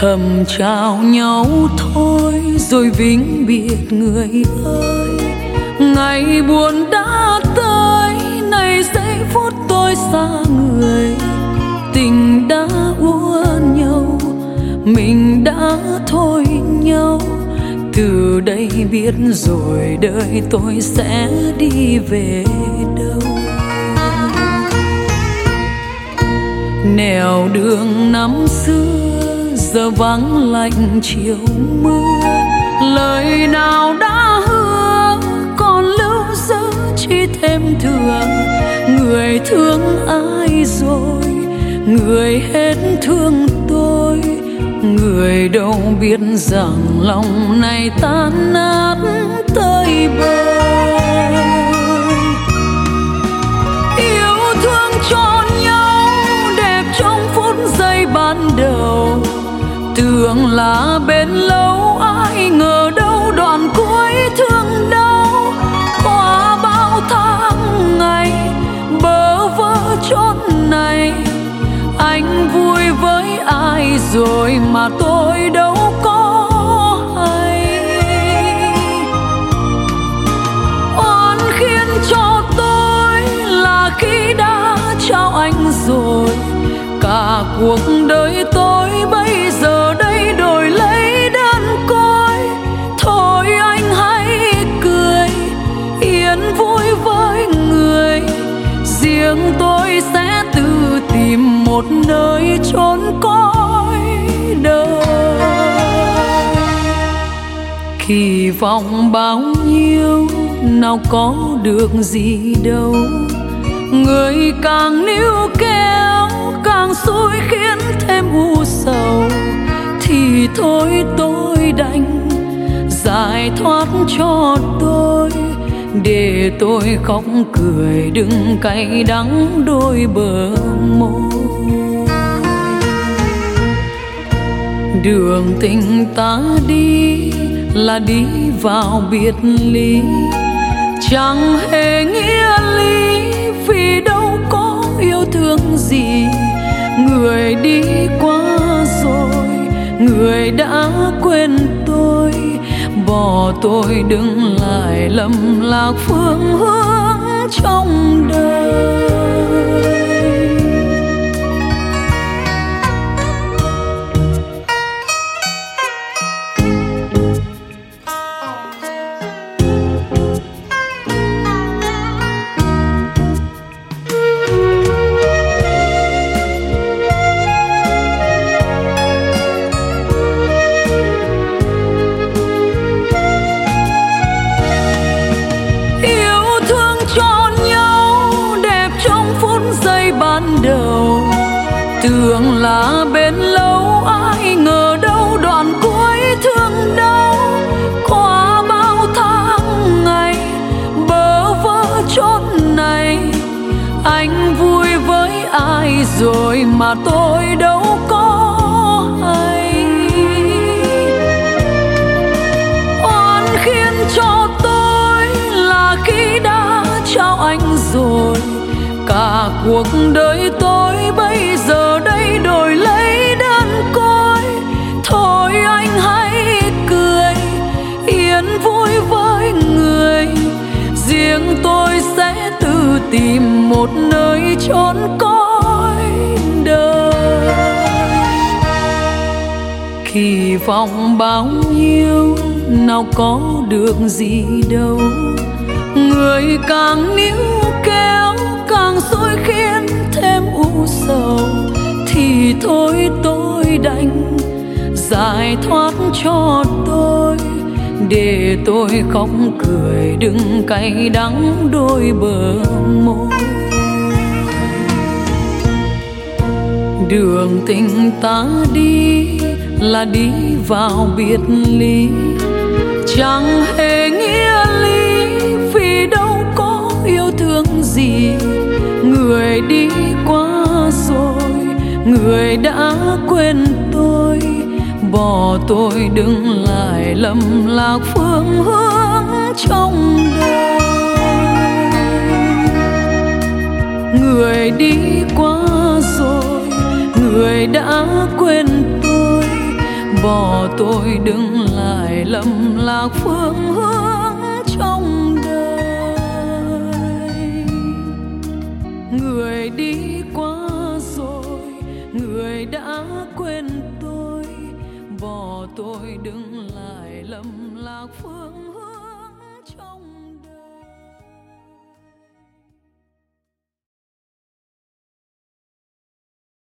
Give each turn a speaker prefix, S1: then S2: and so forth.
S1: thầm chào nhau thôi rồi vĩnh biệt người ơi. Ngày buồn đã tới, này giây phút tôi xa người. Tình đã úa nhau, mình đã thôi nhau. Từ đây biết rồi đời tôi sẽ đi về đâu. Nẻo đường năm xưa giờ vắng lạnh chiều mưa. Lời nào đã hứa còn lưu giữ chỉ thêm thương. Người thương ai rồi, người hết thương tôi. Người đâu biết rằng lòng này tan nát tơi bời. Yêu thương cho nhau đẹp trong phút giây ban đầu. Tưởng là bên lâu, ai ngờ đâu đoạn cuối thương đau. Qua bao tháng ngày bơ vơ chốn này, anh vui với ai rồi mà tôi đâu có hay. Oan khiến cho tôi là khi đã trao anh rồi. Cả cuộc đời tôi bây giờ đây đổi lấy đơn côi. Thôi anh hãy cười, yên vui với người. Riêng tôi sẽ tự tìm một nơi chốn cõi đời. Kỳ vọng bao nhiêu nào có được gì đâu. Người càng níu kéo càng xui khiến thêm u sầu. Thì thôi tôi đành giải thoát cho tôi. Để tôi khóc cười đừng cay đắng đôi bờ môi. Đường tình ta đi là đi vào biệt ly. Chẳng hề nghĩa lý vì đâu có yêu thương gì. Người đi qua rồi, người đã quên tôi. Bỏ tôi đứng lại lầm lạc phương hướng trong đời. Tưởng là bên lâu, ai ngờ đâu đoạn cuối thương đau. Qua bao tháng ngày bơ vơ chốn này, anh vui với ai rồi mà tôi đâu có hay. Oan khiến cho tôi là khi đã trao anh rồi. Cả cuộc đời tôi bây giờ đây đổi lấy đơn côi. Thôi anh hãy cười, yên vui với người. Riêng tôi sẽ tự tìm một nơi chốn cõi đời. Kỳ vọng bao nhiêu nào có được gì đâu. Người càng níu kéo càng xui khiến thêm u sầu. Thì thôi tôi đành giải thoát cho tôi. Để tôi khóc cười đừng cay đắng đôi bờ môi. Đường tình ta đi là đi vào biệt ly. Chẳng hề nghĩa lý vì đâu có yêu thương gì. Người đi qua rồi, người đã quên tôi. Bỏ tôi đứng lại lầm lạc phương hướng trong đời. Người đi qua rồi, người đã quên tôi. bỏ tôi đứng lại lầm lạc phương hướng trong đời. Người đi qua rồi, người đã quên tôi, bỏ tôi đứng lại lầm lạc phương hướng.